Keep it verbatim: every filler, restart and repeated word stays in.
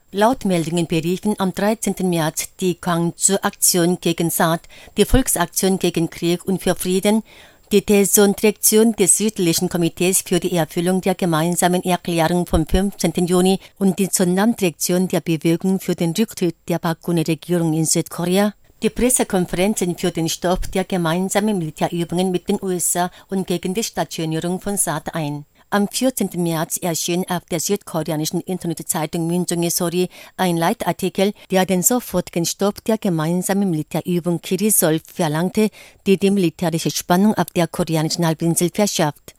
Laut Meldungen beriefen am dreizehnten März die Gwangju-Aktion gegen Saad, die Volksaktion gegen Krieg und für Frieden, die Daejeon-Direktion des Südlichen Komitees für die Erfüllung der gemeinsamen Erklärung vom fünfzehnten Juni und die Sonam-Direktion der Bewegung für den Rücktritt der Park-Geun-Hye-Regierung in Südkorea die Pressekonferenzen für den Stopp der gemeinsamen Militärübungen mit den U S A und gegen die Stationierung von Saad ein. Am vierzehnten März erschien auf der südkoreanischen Internetzeitung Minjonghae Sori ein Leitartikel, der den sofortigen Stopp der gemeinsamen Militärübung Kirisol verlangte, die die militärische Spannung auf der koreanischen Halbinsel verschärft.